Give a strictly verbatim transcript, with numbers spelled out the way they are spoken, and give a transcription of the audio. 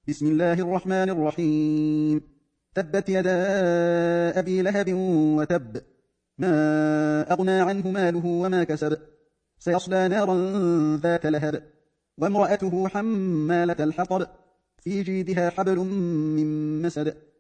بسم الله الرحمن الرحيم. تبت يدا أبي لهب وتب، ما أغنى عنه ماله وما كسب، سيصلى نارا ذات لهب، وامرأته حمالة الحطب، في جيدها حبل من مسد.